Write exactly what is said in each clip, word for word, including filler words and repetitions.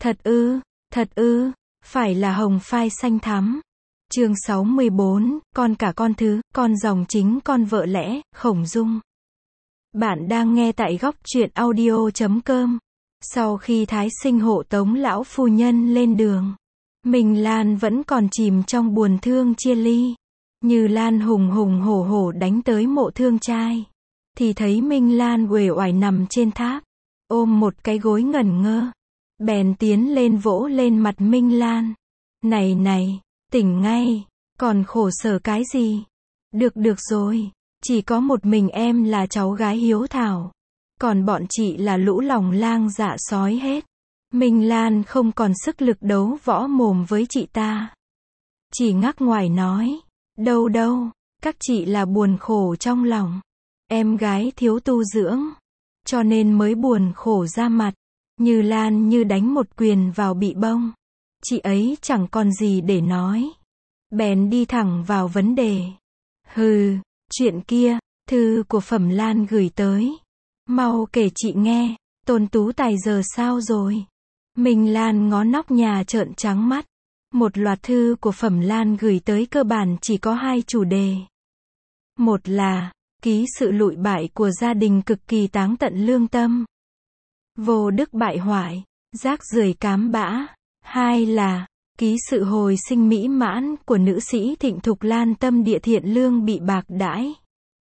Thật ư, thật ư, phải là hồng phai xanh thắm. Chương sáu mươi bốn, con cả con thứ, con dòng chính con vợ lẽ, Khổng Dung. Bạn đang nghe tại góc truyện audio chấm com. Sau khi Thái Sinh hộ tống lão phu nhân lên đường, Minh Lan vẫn còn chìm trong buồn thương chia ly. Như Lan hùng hùng hổ hổ đánh tới mộ thương trai, thì thấy Minh Lan uể oải nằm trên tháp, ôm một cái gối ngẩn ngơ. Bèn tiến lên vỗ lên mặt Minh Lan. Này này, tỉnh ngay, còn khổ sở cái gì? Được được rồi, chỉ có một mình em là cháu gái hiếu thảo, còn bọn chị là lũ lòng lang dạ sói hết. Minh Lan không còn sức lực đấu võ mồm với chị ta, chỉ ngắc ngoài nói, đâu đâu, các chị là buồn khổ trong lòng, em gái thiếu tu dưỡng, cho nên mới buồn khổ ra mặt. Như Lan như đánh một quyền vào bị bông. Chị ấy chẳng còn gì để nói, bèn đi thẳng vào vấn đề. Hừ, chuyện kia, thư của Phẩm Lan gửi tới, mau kể chị nghe. Tôn Tú Tài giờ sao rồi? Minh Lan ngó nóc nhà trợn trắng mắt. Một loạt thư của Phẩm Lan gửi tới cơ bản chỉ có hai chủ đề. Một là ký sự lụi bại của gia đình cực kỳ táng tận lương tâm, vô đức bại hoại, rác rưởi cám bã. Hai là ký sự hồi sinh mỹ mãn của nữ sĩ Thịnh Thục Lan tâm địa thiện lương bị bạc đãi.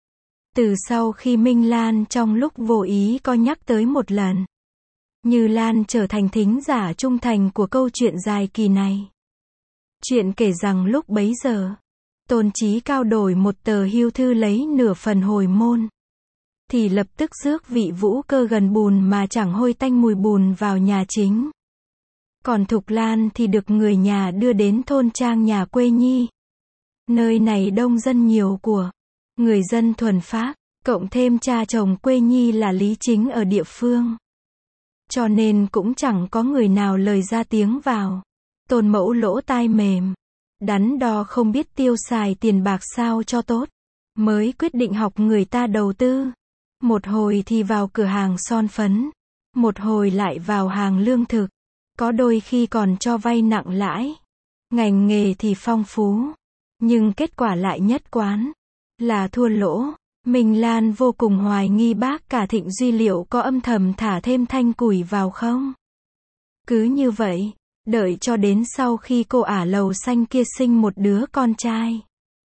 Từ sau khi Minh Lan trong lúc vô ý có nhắc tới một lần, Như Lan trở thành thính giả trung thành của câu chuyện dài kỳ này. Chuyện kể rằng lúc bấy giờ, Tôn Chí Cao đổi một tờ hưu thư lấy nửa phần hồi môn, thì lập tức rước vị Vũ Cơ gần bùn mà chẳng hôi tanh mùi bùn vào nhà chính. Còn Thục Lan thì được người nhà đưa đến thôn trang nhà quê nhi. Nơi này đông dân nhiều của, người dân thuần phác, cộng thêm cha chồng quê nhi là lý chính ở địa phương. Cho nên cũng chẳng có người nào lời ra tiếng vào. Tôn Mẫu lỗ tai mềm, đắn đo không biết tiêu xài tiền bạc sao cho tốt, mới quyết định học người ta đầu tư. Một hồi thì vào cửa hàng son phấn, một hồi lại vào hàng lương thực, có đôi khi còn cho vay nặng lãi. Ngành nghề thì phong phú, nhưng kết quả lại nhất quán, là thua lỗ. Minh Lan vô cùng hoài nghi bác cả Thịnh Duy liệu có âm thầm thả thêm thanh củi vào không. Cứ như vậy, đợi cho đến sau khi cô ả lầu xanh kia sinh một đứa con trai,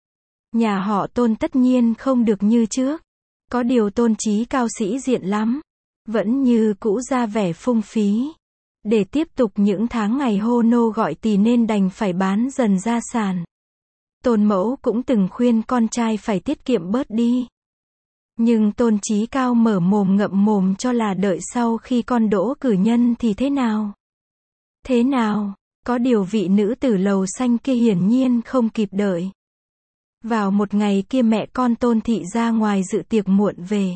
nhà họ Tôn tất nhiên không được như trước. Có điều Tôn Chí Cao sĩ diện lắm, vẫn như cũ ra vẻ phung phí. Để tiếp tục những tháng ngày hô nô gọi tỳ nên đành phải bán dần gia sản. Tôn Mẫu cũng từng khuyên con trai phải tiết kiệm bớt đi. Nhưng Tôn Chí Cao mở mồm ngậm mồm cho là đợi sau khi con đỗ cử nhân thì thế nào? Thế nào? Có điều vị nữ tử lầu xanh kia hiển nhiên không kịp đợi. Vào một ngày kia mẹ con Tôn Thị ra ngoài dự tiệc muộn về.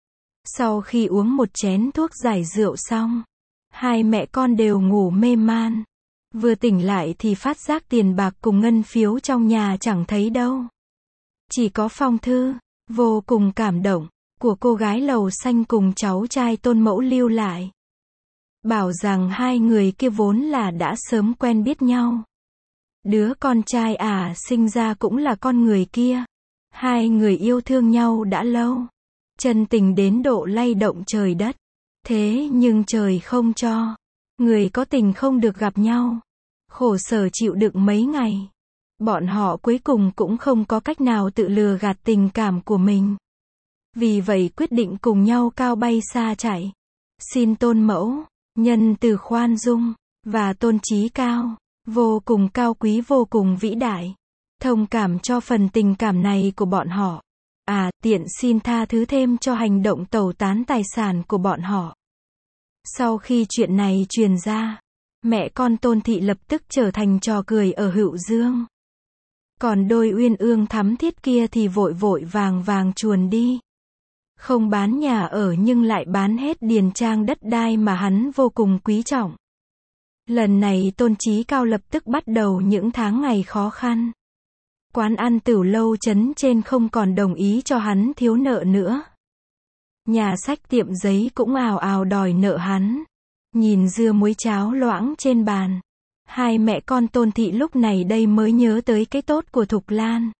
Sau khi uống một chén thuốc giải rượu xong, hai mẹ con đều ngủ mê man. Vừa tỉnh lại thì phát giác tiền bạc cùng ngân phiếu trong nhà chẳng thấy đâu. Chỉ có phong thư, vô cùng cảm động, của cô gái lầu xanh cùng cháu trai Tôn Mẫu lưu lại. Bảo rằng hai người kia vốn là đã sớm quen biết nhau. Đứa con trai ả à, sinh ra cũng là con người kia. Hai người yêu thương nhau đã lâu, chân tình đến độ lay động trời đất. Thế nhưng trời không cho, người có tình không được gặp nhau. Khổ sở chịu đựng mấy ngày, bọn họ cuối cùng cũng không có cách nào tự lừa gạt tình cảm của mình. Vì vậy quyết định cùng nhau cao bay xa chạy. Xin Tôn Mẫu nhân từ khoan dung, và Tôn Chí Cao vô cùng cao quý vô cùng vĩ đại, thông cảm cho phần tình cảm này của bọn họ. À, tiện xin tha thứ thêm cho hành động tẩu tán tài sản của bọn họ. Sau khi chuyện này truyền ra, mẹ con Tôn Thị lập tức trở thành trò cười ở Hữu Dương. Còn đôi uyên ương thắm thiết kia thì vội vội vàng vàng chuồn đi. Không bán nhà ở nhưng lại bán hết điền trang đất đai mà hắn vô cùng quý trọng. Lần này Tôn Chí Cao lập tức bắt đầu những tháng ngày khó khăn. Quán ăn Tửu Lâu trấn trên không còn đồng ý cho hắn thiếu nợ nữa. Nhà sách tiệm giấy cũng ào ào đòi nợ hắn. Nhìn dưa muối cháo loãng trên bàn. Hai mẹ con Tôn Thị lúc này đây mới nhớ tới cái tốt của Thục Lan.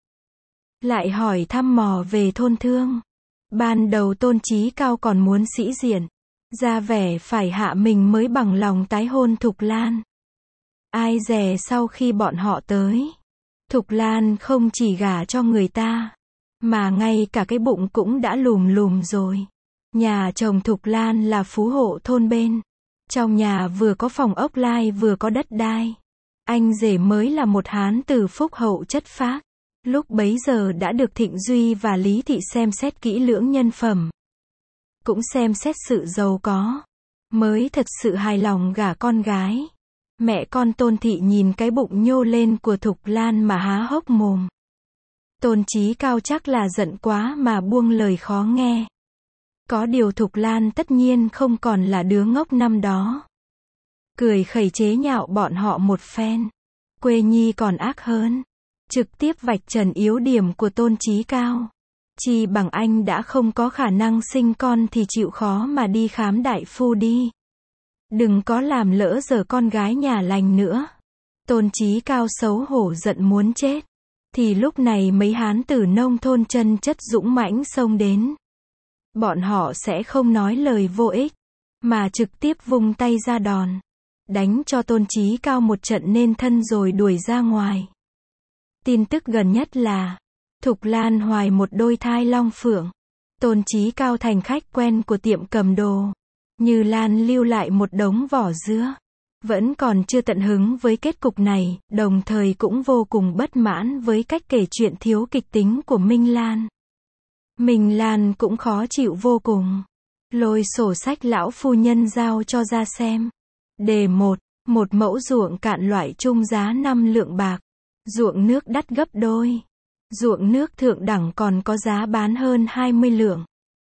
Lại hỏi thăm mò về thôn Thương. Ban đầu Tôn Chí Cao còn muốn sĩ diện, ra vẻ phải hạ mình mới bằng lòng tái hôn Thục Lan. Ai dè sau khi bọn họ tới, Thục Lan không chỉ gả cho người ta, mà ngay cả cái bụng cũng đã lùm lùm rồi. Nhà chồng Thục Lan là phú hộ thôn bên. Trong nhà vừa có phòng ốc lai vừa có đất đai. Anh rể mới là một hán tử phúc hậu chất phác. Lúc bấy giờ đã được Thịnh Duy và Lý Thị xem xét kỹ lưỡng nhân phẩm. Cũng xem xét sự giàu có. Mới thật sự hài lòng gả con gái. Mẹ con Tôn Thị nhìn cái bụng nhô lên của Thục Lan mà há hốc mồm. Tôn Chí Cao chắc là giận quá mà buông lời khó nghe. Có điều Thục Lan tất nhiên không còn là đứa ngốc năm đó. Cười khẩy chế nhạo bọn họ một phen. Quê nhi còn ác hơn. Trực tiếp vạch trần yếu điểm của Tôn Chí Cao. Chi bằng anh đã không có khả năng sinh con thì chịu khó mà đi khám đại phu đi. Đừng có làm lỡ giờ con gái nhà lành nữa. Tôn Chí Cao xấu hổ giận muốn chết. Thì lúc này mấy hán tử nông thôn chân chất dũng mãnh xông đến. Bọn họ sẽ không nói lời vô ích, mà trực tiếp vung tay ra đòn. Đánh cho Tôn Chí Cao một trận nên thân rồi đuổi ra ngoài. Tin tức gần nhất là Thục Lan hoài một đôi thai long phượng. Tôn Chí Cao thành khách quen của tiệm cầm đồ. Như Lan lưu lại một đống vỏ dứa. Vẫn còn chưa tận hứng với kết cục này, đồng thời cũng vô cùng bất mãn với cách kể chuyện thiếu kịch tính của Minh Lan. Minh Lan cũng khó chịu vô cùng. Lôi sổ sách lão phu nhân giao cho ra xem. Đề một, một mẫu ruộng cạn loại chung giá năm lượng bạc. Ruộng nước đắt gấp đôi. Ruộng nước thượng đẳng còn có giá bán hơn hai mươi lượng.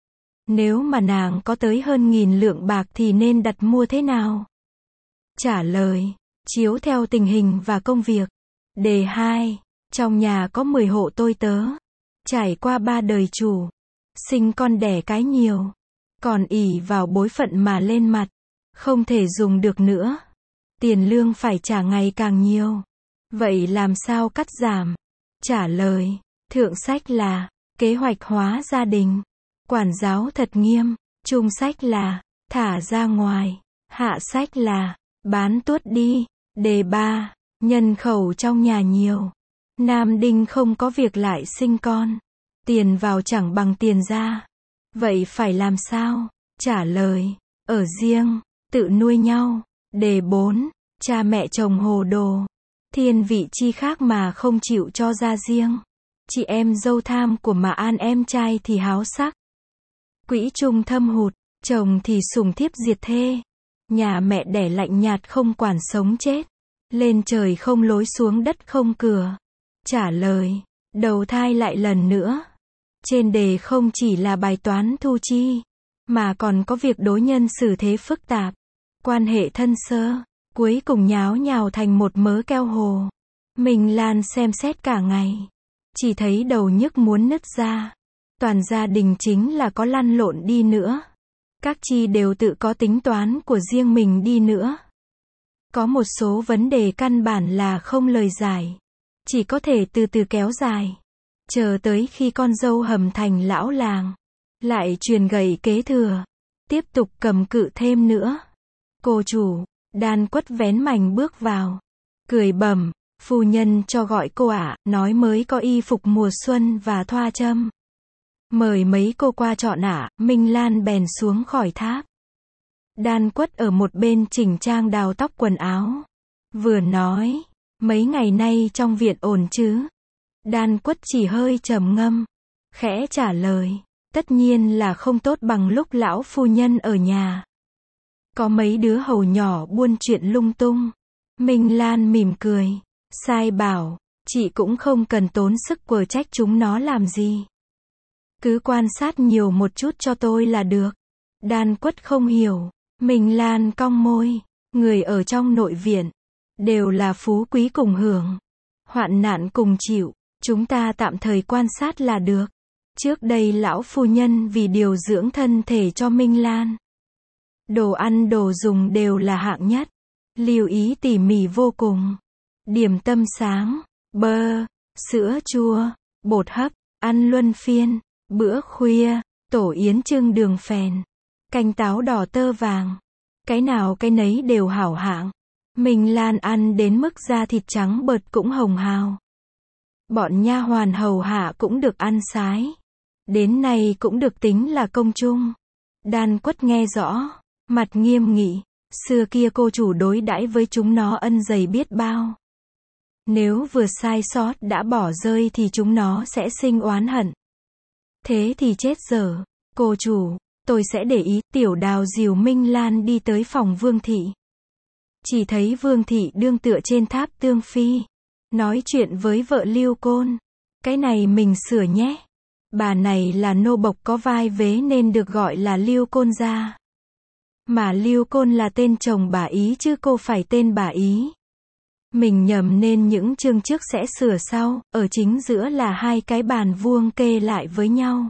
Nếu mà nàng có tới hơn nghìn lượng bạc thì nên đặt mua thế nào? Trả lời, chiếu theo tình hình và công việc. Đề hai, trong nhà có mười hộ tôi tớ. Trải qua ba đời chủ. Sinh con đẻ cái nhiều. Còn ỷ vào bối phận mà lên mặt. Không thể dùng được nữa. Tiền lương phải trả ngày càng nhiều. Vậy làm sao cắt giảm? Trả lời, thượng sách là kế hoạch hóa gia đình. Quản giáo thật nghiêm. Trung sách là thả ra ngoài. Hạ sách là bán tuốt đi. Đề ba, nhân khẩu trong nhà nhiều. Nam đinh không có việc lại sinh con. Tiền vào chẳng bằng tiền ra. Vậy phải làm sao? Trả lời, ở riêng, tự nuôi nhau. Đề bốn, cha mẹ chồng hồ đồ. Thiên vị chi khác mà không chịu cho ra riêng. Chị em dâu tham của mà an em trai thì háo sắc. Quỹ chung thâm hụt, chồng thì sủng thiếp diệt thê. Nhà mẹ đẻ lạnh nhạt không quản sống chết. Lên trời không lối xuống đất không cửa. Trả lời, đầu thai lại lần nữa. Trên đề không chỉ là bài toán thu chi, mà còn có việc đối nhân xử thế phức tạp. Quan hệ thân sơ, cuối cùng nháo nhào thành một mớ keo hồ. Minh Lan xem xét cả ngày. Chỉ thấy đầu nhức muốn nứt ra. Toàn gia đình chính là có lăn lộn đi nữa. Các chi đều tự có tính toán của riêng mình đi nữa. Có một số vấn đề căn bản là không lời giải. Chỉ có thể từ từ kéo dài. Chờ tới khi con dâu hầm thành lão làng. Lại truyền gậy kế thừa. Tiếp tục cầm cự thêm nữa. Cô chủ, Đan Quất vén mành bước vào. Cười bẩm, phu nhân cho gọi cô ạ, nói mới có y phục mùa xuân và thoa châm. Mời mấy cô qua chọn ạ, Minh Lan bèn xuống khỏi tháp. Đan Quất ở một bên chỉnh trang đào tóc quần áo. Vừa nói, mấy ngày nay trong viện ổn chứ? Đan Quất chỉ hơi trầm ngâm. Khẽ trả lời, tất nhiên là không tốt bằng lúc lão phu nhân ở nhà. Có mấy đứa hầu nhỏ buôn chuyện lung tung. Minh Lan mỉm cười. Sai bảo, chị cũng không cần tốn sức quở trách chúng nó làm gì. Cứ quan sát nhiều một chút cho tôi là được. Đan Quất không hiểu. Minh Lan cong môi. Người ở trong nội viện đều là phú quý cùng hưởng, hoạn nạn cùng chịu. Chúng ta tạm thời quan sát là được. Trước đây lão phu nhân vì điều dưỡng thân thể cho Minh Lan, Đồ ăn đồ dùng đều là hạng nhất. Lưu ý tỉ mỉ vô cùng. Điểm tâm sáng, bơ, sữa chua, bột hấp, ăn luân phiên. Bữa khuya, tổ yến trưng đường phèn, canh táo đỏ tơ vàng. Cái nào cái nấy đều hảo hạng. Minh Lan ăn đến mức da thịt trắng bợt cũng hồng hào. Bọn nha hoàn hầu hạ cũng được ăn sái. Đến nay cũng được tính là công chung. Đan Quất nghe rõ, mặt nghiêm nghị. Xưa kia cô chủ đối đãi với chúng nó ân dày biết bao. Nếu vừa sai sót đã bỏ rơi thì chúng nó sẽ sinh oán hận. Thế thì chết dở. Cô chủ, tôi sẽ để ý. Tiểu Đào dìu Minh Lan đi tới phòng Vương thị. Chỉ thấy Vương thị đương tựa trên tháp tương phi, nói chuyện với vợ Lưu Côn. Cái này mình sửa nhé. Bà này là nô bộc có vai vế nên được gọi là Lưu Côn gia. Mà Lưu Côn là tên chồng bà ý chứ cô phải tên bà ý. Mình nhầm nên những chương trước sẽ sửa sau, ở chính giữa là hai cái bàn vuông kê lại với nhau.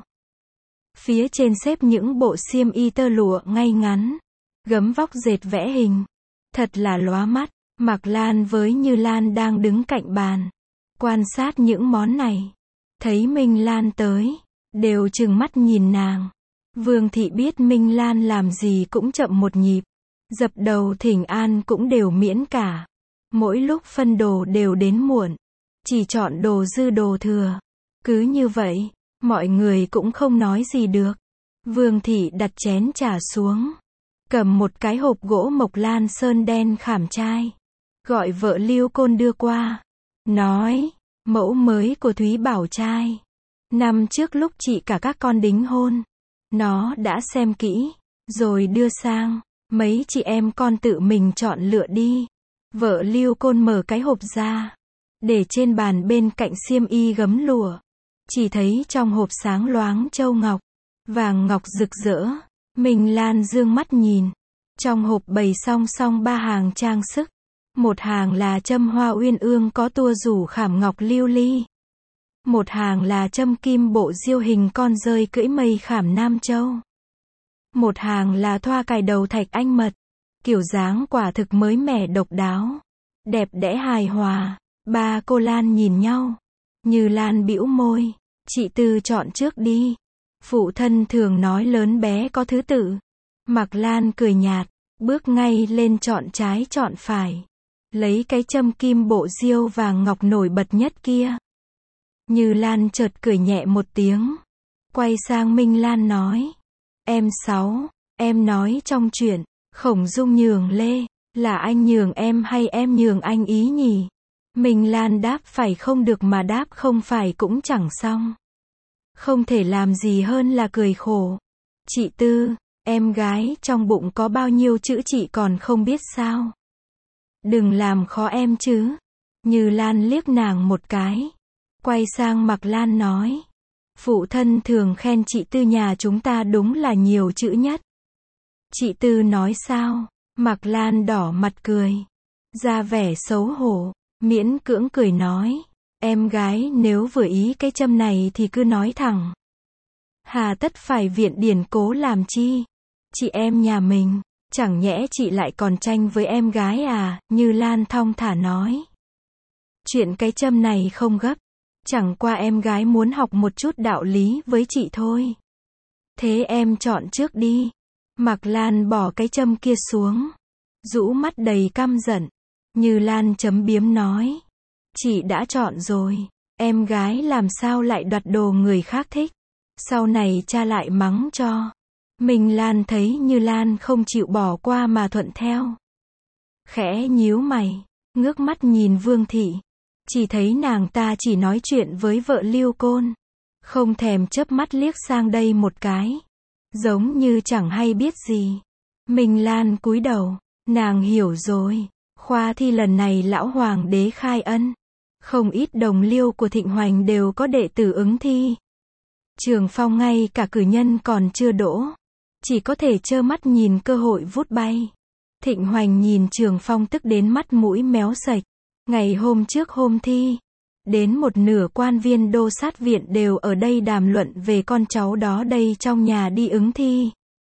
Phía trên xếp những bộ xiêm y tơ lụa ngay ngắn, gấm vóc dệt vẽ hình. Thật là lóa mắt. Mạc Lan với Như Lan đang đứng cạnh bàn, quan sát những món này. Thấy Minh Lan tới, đều trừng mắt nhìn nàng. Vương thị biết Minh Lan làm gì cũng chậm một nhịp. Dập đầu thỉnh an cũng đều miễn cả. Mỗi lúc phân đồ đều đến muộn. Chỉ chọn đồ dư đồ thừa. Cứ như vậy, mọi người cũng không nói gì được. Vương thị đặt chén trà xuống. Cầm một cái hộp gỗ mộc lan sơn đen khảm trai. Gọi vợ Lưu Côn đưa qua. Nói, mẫu mới của Thúy Bảo trai. Năm trước lúc chị cả các con đính hôn, nó đã xem kỹ, rồi đưa sang. Mấy chị em con tự mình chọn lựa đi. Vợ Lưu Côn mở cái hộp ra, để trên bàn bên cạnh xiêm y gấm lụa. Chỉ thấy trong hộp sáng loáng châu ngọc, vàng ngọc rực rỡ. Minh Lan dương mắt nhìn. Trong hộp bày song song ba hàng trang sức. Một hàng là châm hoa uyên ương có tua rủ khảm ngọc lưu ly. Một hàng là châm kim bộ diêu hình con rơi cưỡi mây khảm Nam Châu. Một hàng là thoa cài đầu thạch anh mật. Kiểu dáng quả thực mới mẻ độc đáo. Đẹp đẽ hài hòa. Ba cô Lan nhìn nhau. Như Lan bĩu môi. Chị Tư chọn trước đi. Phụ thân thường nói lớn bé có thứ tự. Mạc Lan cười nhạt. Bước ngay lên chọn trái chọn phải. Lấy cái châm kim bộ diêu vàng ngọc nổi bật nhất kia. Như Lan chợt cười nhẹ một tiếng. Quay sang Minh Lan nói. Em Sáu, em nói trong chuyện, Khổng Dung nhường Lê, là anh nhường em hay em nhường anh ý nhỉ? Minh Lan đáp phải không được mà đáp không phải cũng chẳng xong. Không thể làm gì hơn là cười khổ. Chị Tư, em gái trong bụng có bao nhiêu chữ chị còn không biết sao? Đừng làm khó em chứ. Như Lan liếc nàng một cái. Quay sang Mạc Lan nói. Phụ thân thường khen chị Tư nhà chúng ta đúng là nhiều chữ nhất. Chị Tư nói sao? Mạc Lan đỏ mặt cười. Ra vẻ xấu hổ. Miễn cưỡng cười nói. Em gái nếu vừa ý cái châm này thì cứ nói thẳng. Hà tất phải viện điển cố làm chi? Chị em nhà mình, chẳng nhẽ chị lại còn tranh với em gái à? Như Lan thong thả nói. Chuyện cái châm này không gấp. Chẳng qua em gái muốn học một chút đạo lý với chị thôi. Thế em chọn trước đi. Mạc Lan bỏ cái châm kia xuống. Rũ mắt đầy căm giận. Như Lan chấm biếm nói. Chị đã chọn rồi. Em gái làm sao lại đoạt đồ người khác thích. Sau này cha lại mắng cho. Minh Lan thấy Như Lan không chịu bỏ qua mà thuận theo. Khẽ nhíu mày. Ngước mắt nhìn Vương thị. Chỉ thấy nàng ta chỉ nói chuyện với vợ Lưu Côn. Không thèm chớp mắt liếc sang đây một cái. Giống như chẳng hay biết gì. Minh Lan cúi đầu. Nàng hiểu rồi. Khoa thi lần này lão hoàng đế khai ân. Không ít đồng liêu của Thịnh Hoành đều có đệ tử ứng thi. Trường Phong ngay cả cử nhân còn chưa đỗ. Chỉ có thể trơ mắt nhìn cơ hội vút bay. Thịnh Hoành nhìn Trường Phong tức đến mắt mũi méo sạch. Ngày hôm trước hôm thi, đến một nửa quan viên đô sát viện đều ở đây đàm luận về con cháu đó đây trong nhà đi ứng thi.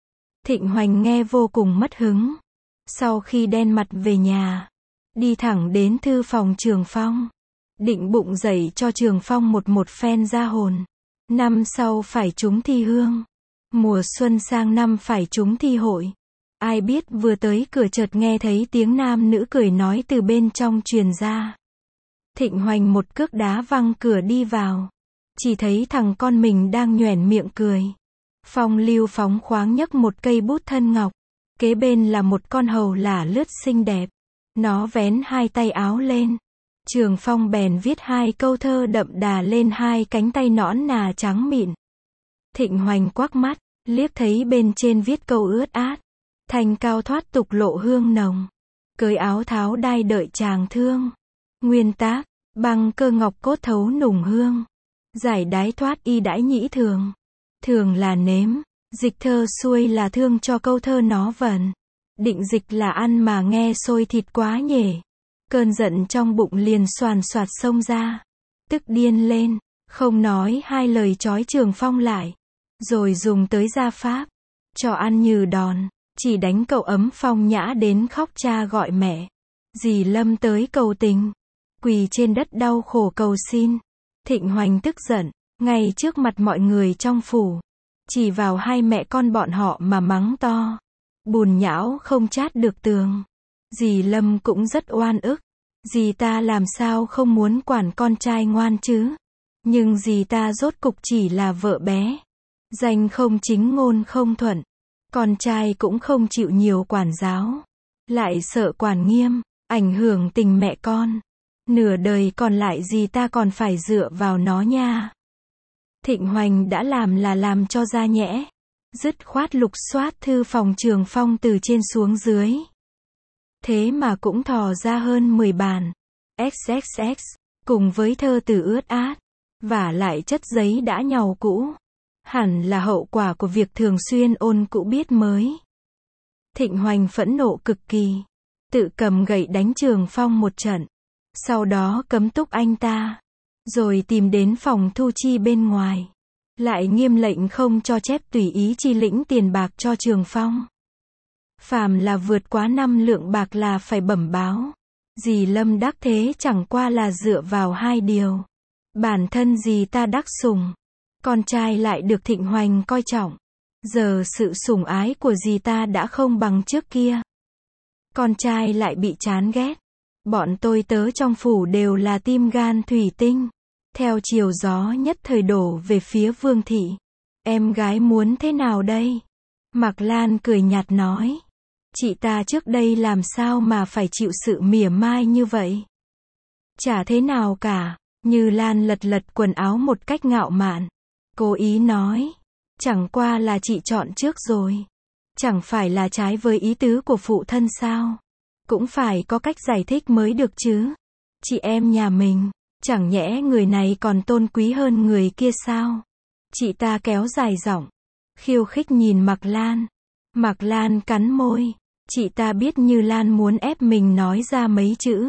Thịnh Hoành nghe vô cùng mất hứng. Sau khi đen mặt về nhà, đi thẳng đến thư phòng Trường Phong. Định bụng dạy cho Trường Phong một một phen ra hồn. Năm sau phải trúng thi hương. Mùa xuân sang năm phải trúng thi hội. Ai biết vừa tới cửa chợt nghe thấy tiếng nam nữ cười nói từ bên trong truyền ra. Thịnh Hoành một cước đá văng cửa đi vào. Chỉ thấy thằng con mình đang nhoẻn miệng cười. Phong lưu phóng khoáng nhấc một cây bút thân ngọc. Kế bên là một con hầu lả lướt xinh đẹp. Nó vén hai tay áo lên. Trường Phong bèn viết hai câu thơ đậm đà lên hai cánh tay nõn nà trắng mịn. Thịnh Hoành quắc mắt, liếc thấy bên trên viết câu ướt át. Thanh cao thoát tục lộ hương nồng. Cởi áo tháo đai đợi chàng thương. Nguyên tác, băng cơ ngọc cốt thấu nùng hương. Giải đái thoát y đãi nhĩ thường. Thường là nếm, dịch thơ xuôi là thương cho câu thơ nó vần. Định dịch là ăn mà nghe sôi thịt quá nhể. Cơn giận trong bụng liền xoàn xoạt xông ra. Tức điên lên, không nói hai lời trói Trường Phong lại. Rồi dùng tới gia pháp, cho ăn như đòn. Chỉ đánh cậu ấm phong nhã đến khóc cha gọi mẹ. Dì Lâm tới cầu tình. Quỳ trên đất đau khổ cầu xin. Thịnh Hoành tức giận, ngay trước mặt mọi người trong phủ. Chỉ vào hai mẹ con bọn họ mà mắng to. Bùn nhão không chát được tường. Dì Lâm cũng rất oan ức. Dì ta làm sao không muốn quản con trai ngoan chứ. Nhưng dì ta rốt cục chỉ là vợ bé. Danh không chính ngôn không thuận. Con trai cũng không chịu nhiều quản giáo. Lại sợ quản nghiêm, ảnh hưởng tình mẹ con. Nửa đời còn lại dì ta còn phải dựa vào nó nha. Thịnh Hoành đã làm là làm cho ra nhẽ. Dứt khoát lục soát thư phòng Trường Phong từ trên xuống dưới. Thế mà cũng thò ra hơn mười bản. ích ích ích, cùng với thơ từ ướt át. Và lại chất giấy đã nhàu cũ. Hẳn là hậu quả của việc thường xuyên ôn cũ biết mới. Thịnh Hoành phẫn nộ cực kỳ. Tự cầm gậy đánh Trường Phong một trận. Sau đó cấm túc anh ta. Rồi tìm đến phòng thu chi bên ngoài. Lại nghiêm lệnh không cho chép tùy ý chi lĩnh tiền bạc cho Trường Phong. Phàm là vượt quá năm lượng bạc là phải bẩm báo. Dì Lâm đắc thế chẳng qua là dựa vào hai điều. Bản thân dì ta đắc sủng. Con trai lại được Thịnh Hoành coi trọng. Giờ sự sủng ái của dì ta đã không bằng trước kia. Con trai lại bị chán ghét. Bọn tôi tớ trong phủ đều là tim gan thủy tinh. Theo chiều gió nhất thời đổ về phía Vương thị. Em gái muốn thế nào đây? Mạc Lan cười nhạt nói. Chị ta trước đây làm sao mà phải chịu sự mỉa mai như vậy? Chả thế nào cả. Như Lan lật lật quần áo một cách ngạo mạn. Cố ý nói. Chẳng qua là chị chọn trước rồi. Chẳng phải là trái với ý tứ của phụ thân sao? Cũng phải có cách giải thích mới được chứ. Chị em nhà mình, chẳng nhẽ người này còn tôn quý hơn người kia sao? Chị ta kéo dài giọng, khiêu khích nhìn Mạc Lan. Mạc Lan cắn môi. Chị ta biết Như Lan muốn ép mình nói ra mấy chữ.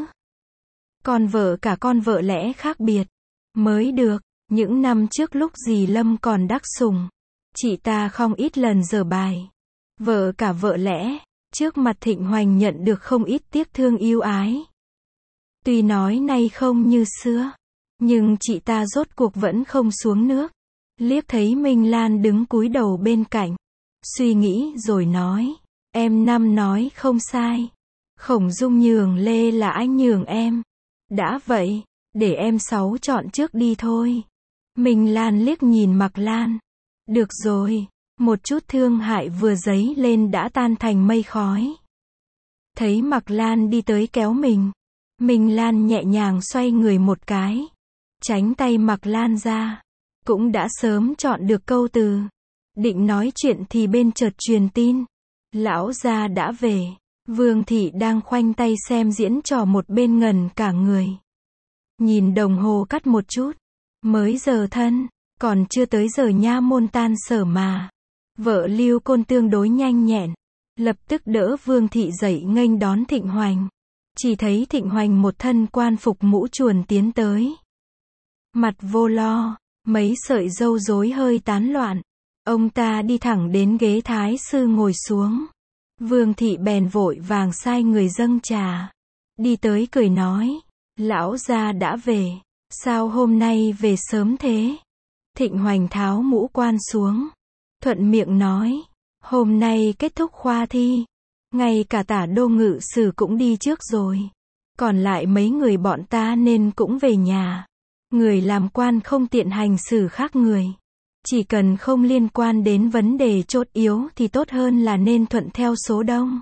Con vợ cả con vợ lẽ khác biệt. Mới được. Những năm trước lúc dì Lâm còn đắc sủng. Chị ta không ít lần giở bài. Vợ cả vợ lẽ. Trước mặt Thịnh Hoành nhận được không ít tiếc thương yêu ái. Tuy nói nay không như xưa. Nhưng chị ta rốt cuộc vẫn không xuống nước. Liếc thấy Minh Lan đứng cúi đầu bên cạnh. Suy nghĩ rồi nói. Em năm nói không sai. Khổng Dung nhường Lê là anh nhường em. Đã vậy, để em sáu chọn trước đi thôi. Minh Lan liếc nhìn Mạc Lan. Được rồi. Một chút thương hại vừa dấy lên đã tan thành mây khói. Thấy Mạc Lan đi tới kéo mình. Minh Lan nhẹ nhàng xoay người một cái. Tránh tay Mạc Lan ra. Cũng đã sớm chọn được câu từ. Định nói chuyện thì bên chợt truyền tin. Lão gia đã về. Vương thị đang khoanh tay xem diễn trò một bên ngần cả người. Nhìn đồng hồ cắt một chút. Mới giờ thân. Còn chưa tới giờ nha môn tan sở mà. Vợ Lưu Côn tương đối nhanh nhẹn. Lập tức đỡ Vương thị dậy nghênh đón Thịnh Hoành. Chỉ thấy Thịnh Hoành một thân quan phục mũ chuồn tiến tới. Mặt vô lo. Mấy sợi râu rối hơi tán loạn. Ông ta đi thẳng đến ghế thái sư ngồi xuống. Vương thị bèn vội vàng sai người dâng trà. Đi tới cười nói, lão gia đã về, sao hôm nay về sớm thế? Thịnh Hoành tháo mũ quan xuống, thuận miệng nói, hôm nay kết thúc khoa thi, ngay cả Tả Đô ngự sử cũng đi trước rồi, còn lại mấy người bọn ta nên cũng về nhà. Người làm quan không tiện hành xử khác người, chỉ cần không liên quan đến vấn đề chốt yếu thì tốt hơn là nên thuận theo số đông.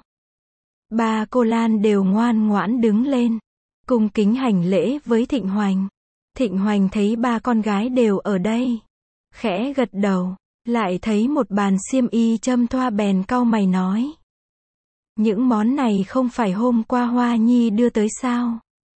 Ba cô Lan đều ngoan ngoãn đứng lên, cung kính hành lễ với Thịnh Hoành. Thịnh Hoành thấy ba con gái đều ở đây, khẽ gật đầu, lại thấy một bàn xiêm y châm thoa bèn cau mày nói, những món này không phải hôm qua Hoa Nhi đưa tới sao?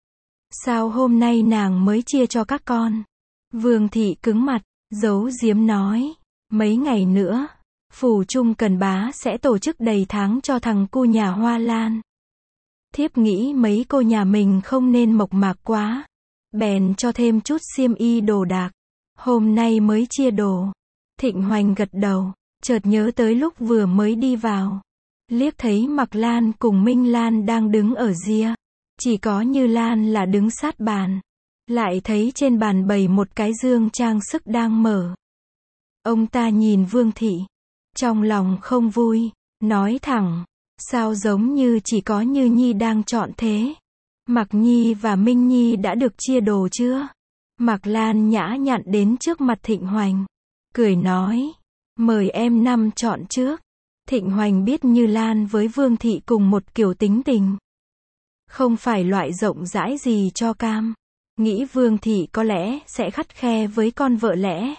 Sao hôm nay nàng mới chia cho các con? Vương thị cứng mặt, giấu giếm nói, mấy ngày nữa, phủ Trung Cần Bá sẽ tổ chức đầy tháng cho thằng cu nhà Hoa Lan. Thiếp nghĩ mấy cô nhà mình không nên mộc mạc quá, bèn cho thêm chút xiêm y đồ đạc, hôm nay mới chia đồ. Thịnh Hoành gật đầu, chợt nhớ tới lúc vừa mới đi vào, liếc thấy Mặc Lan cùng Minh Lan đang đứng ở ria, chỉ có Như Lan là đứng sát bàn, lại thấy trên bàn bày một cái dương trang sức đang mở. Ông ta nhìn Vương thị, trong lòng không vui, nói thẳng, sao giống như chỉ có Như Nhi đang chọn thế? Mặc Nhi và Minh Nhi đã được chia đồ chưa? Mặc Lan nhã nhặn đến trước mặt Thịnh Hoành, cười nói, mời em năm chọn trước. Thịnh Hoành biết Như Lan với Vương thị cùng một kiểu tính tình, không phải loại rộng rãi gì cho cam, nghĩ Vương thị có lẽ sẽ khắt khe với con vợ lẽ.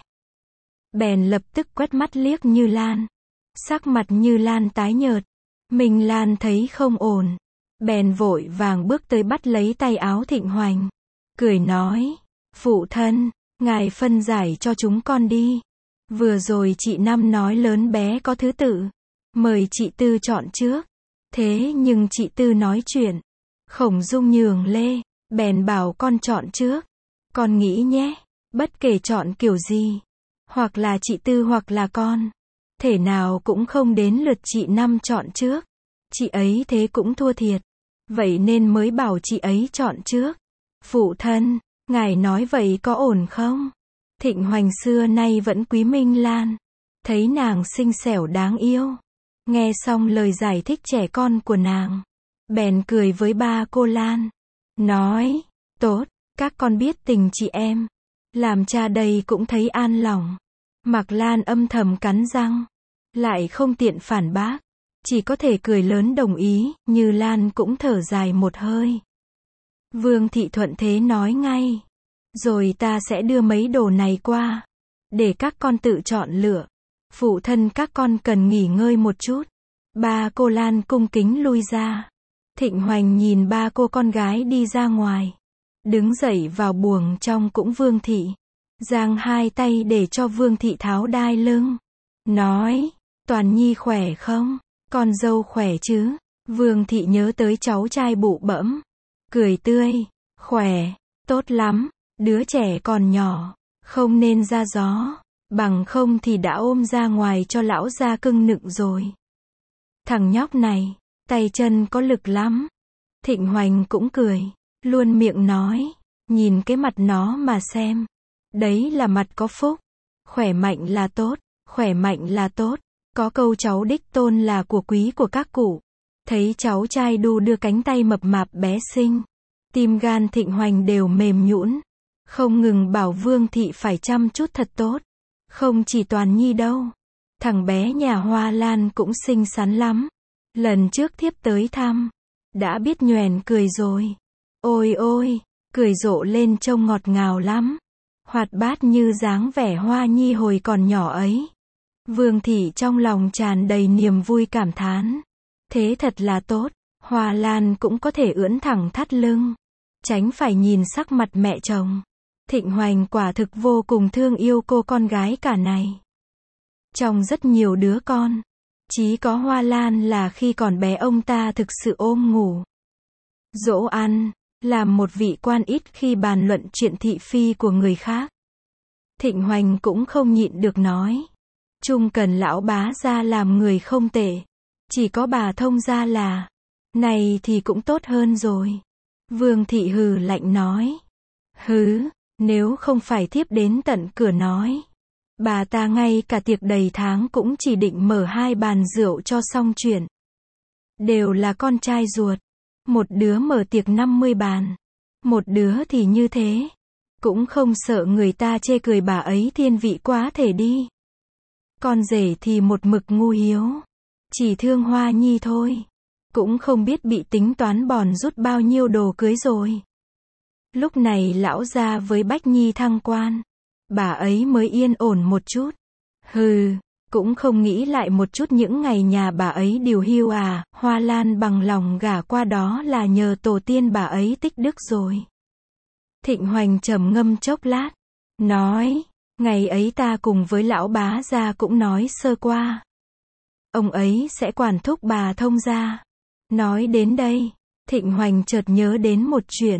Bèn lập tức quét mắt liếc Như Lan, sắc mặt Như Lan tái nhợt. Minh Lan thấy không ổn, bèn vội vàng bước tới bắt lấy tay áo Thịnh Hoành, cười nói, phụ thân, ngài phân giải cho chúng con đi. Vừa rồi chị Năm nói lớn bé có thứ tự, mời chị Tư chọn trước. Thế nhưng chị Tư nói chuyện, Khổng Dung nhường lê, bèn bảo con chọn trước. Con nghĩ nhé, bất kể chọn kiểu gì, hoặc là chị Tư hoặc là con, thể nào cũng không đến lượt chị Năm chọn trước. Chị ấy thế cũng thua thiệt, vậy nên mới bảo chị ấy chọn trước. Phụ thân, ngài nói vậy có ổn không? Thịnh Hoành xưa nay vẫn quý Minh Lan, thấy nàng xinh xẻo đáng yêu. Nghe xong lời giải thích trẻ con của nàng, bèn cười với ba cô Lan, nói, tốt, các con biết tình chị em, làm cha đây cũng thấy an lòng. Mặc Lan âm thầm cắn răng, lại không tiện phản bác, chỉ có thể cười lớn đồng ý. Như Lan cũng thở dài một hơi. Vương thị thuận thế nói ngay, rồi ta sẽ đưa mấy đồ này qua, để các con tự chọn lựa. Phụ thân các con cần nghỉ ngơi một chút. Ba cô Lan cung kính lui ra. Thịnh Hoành nhìn ba cô con gái đi ra ngoài, đứng dậy vào buồng trong cũng Vương thị, giang hai tay để cho Vương thị tháo đai lưng, nói, Toàn Nhi khỏe không? Con dâu khỏe chứ? Vương thị nhớ tới cháu trai bụ bẫm, cười tươi, khỏe, tốt lắm, đứa trẻ còn nhỏ, không nên ra gió, bằng không thì đã ôm ra ngoài cho lão gia cưng nựng rồi. Thằng nhóc này, tay chân có lực lắm. Thịnh Hoành cũng cười, luôn miệng nói, nhìn cái mặt nó mà xem, đấy là mặt có phúc. Khỏe mạnh là tốt, khỏe mạnh là tốt. Có câu cháu đích tôn là của quý của các cụ. Thấy cháu trai đu đưa cánh tay mập mạp bé xinh, tim gan Thịnh Hoành đều mềm nhũn, không ngừng bảo Vương thị phải chăm chút thật tốt. Không chỉ Toàn Nhi đâu, thằng bé nhà Hoa Lan cũng xinh xắn lắm. Lần trước thiếp tới thăm, đã biết nhoẻn cười rồi. Ôi ôi, cười rộ lên trông ngọt ngào lắm, hoạt bát như dáng vẻ Hoa Nhi hồi còn nhỏ ấy. Vương thị trong lòng tràn đầy niềm vui cảm thán, thế thật là tốt. Hoa Lan cũng có thể ưỡn thẳng thắt lưng, tránh phải nhìn sắc mặt mẹ chồng. Thịnh Hoành quả thực vô cùng thương yêu cô con gái cả này. Trong rất nhiều đứa con, chỉ có Hoa Lan là khi còn bé ông ta thực sự ôm ngủ, dỗ ăn, làm một vị quan ít khi bàn luận chuyện thị phi của người khác. Thịnh Hoành cũng không nhịn được nói, Chung cần lão bá gia làm người không tệ. Chỉ có bà thông gia là, này thì cũng tốt hơn rồi. Vương thị hừ lạnh nói. Hứ, nếu không phải thiếp đến tận cửa nói. Bà ta ngay cả tiệc đầy tháng cũng chỉ định mở hai bàn rượu cho xong chuyện. Đều là con trai ruột. Một đứa mở tiệc năm mươi bàn. Một đứa thì như thế. Cũng không sợ người ta chê cười bà ấy thiên vị quá thể đi. Con rể thì một mực ngu hiếu. Chỉ thương Hoa Nhi thôi. Cũng không biết bị tính toán bòn rút bao nhiêu đồ cưới rồi. Lúc này lão gia với Bách Nhi thăng quan. Bà ấy mới yên ổn một chút. Hừ, cũng không nghĩ lại một chút những ngày nhà bà ấy điều hưu à. Hoa Lan bằng lòng gả qua đó là nhờ tổ tiên bà ấy tích đức rồi. Thịnh Hoành trầm ngâm chốc lát. Nói, ngày ấy ta cùng với lão bá gia cũng nói sơ qua. Ông ấy sẽ quản thúc bà thông gia. Nói đến đây, Thịnh Hoành chợt nhớ đến một chuyện.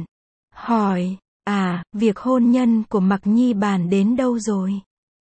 Hỏi, à, việc hôn nhân của Mặc Nhi bàn đến đâu rồi?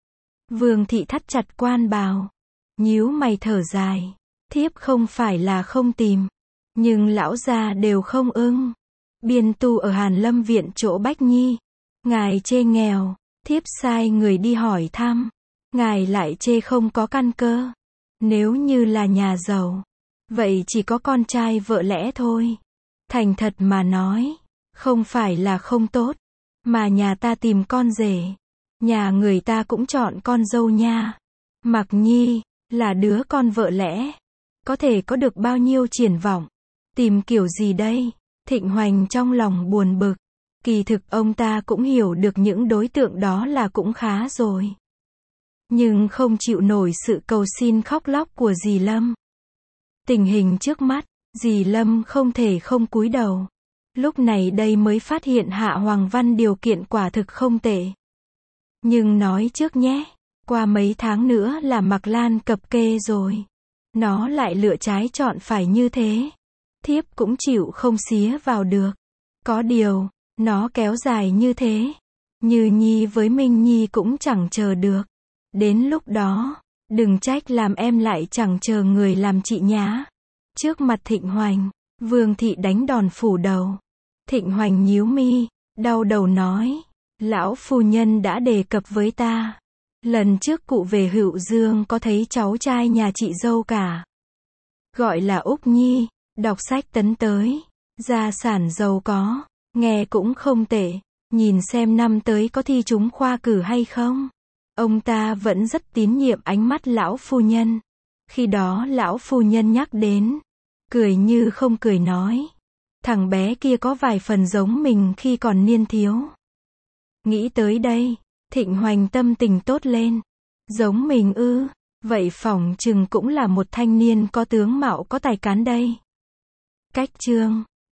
Vương thị thắt chặt quan bào. Nhíu mày thở dài. Thiếp không phải là không tìm. Nhưng lão gia đều không ưng. Biên tu ở Hàn Lâm viện chỗ Bách Nhi. Ngài chê nghèo. Thiếp sai người đi hỏi thăm. Ngài lại chê không có căn cơ. Nếu như là nhà giàu. Vậy chỉ có con trai vợ lẽ thôi. Thành thật mà nói. Không phải là không tốt. Mà nhà ta tìm con rể. Nhà người ta cũng chọn con dâu nha. Mặc Nhi, là đứa con vợ lẽ. Có thể có được bao nhiêu triển vọng. Tìm kiểu gì đây? Thịnh Hoành trong lòng buồn bực. Kỳ thực ông ta cũng hiểu được những đối tượng đó là cũng khá rồi. Nhưng không chịu nổi sự cầu xin khóc lóc của dì Lâm. Tình hình trước mắt, dì Lâm không thể không cúi đầu. Lúc này đây mới phát hiện Hạ Hoàng Văn điều kiện quả thực không tệ. Nhưng nói trước nhé, qua mấy tháng nữa là Mặc Lan cập kê rồi. Nó lại lựa trái chọn phải như thế. Thiếp cũng chịu không xía vào được. Có điều, nó kéo dài như thế. Như Nhi với Minh Nhi cũng chẳng chờ được. Đến lúc đó, đừng trách làm em lại chẳng chờ người làm chị nhá. Trước mặt Thịnh Hoành, Vương thị đánh đòn phủ đầu. Thịnh Hoành nhíu mi, đau đầu nói. Lão phu nhân đã đề cập với ta. Lần trước cụ về Hữu Dương có thấy cháu trai nhà chị dâu cả. Gọi là Úc Nhi, đọc sách tấn tới. Gia sản giàu có, nghe cũng không tệ. Nhìn xem năm tới có thi trúng khoa cử hay không. Ông ta vẫn rất tín nhiệm ánh mắt lão phu nhân. Khi đó lão phu nhân nhắc đến. Cười như không cười nói. Thằng bé kia có vài phần giống mình khi còn niên thiếu. Nghĩ tới đây, Thịnh Hoành tâm tình tốt lên. Giống mình ư, vậy phỏng chừng cũng là một thanh niên có tướng mạo có tài cán đây. Cách chương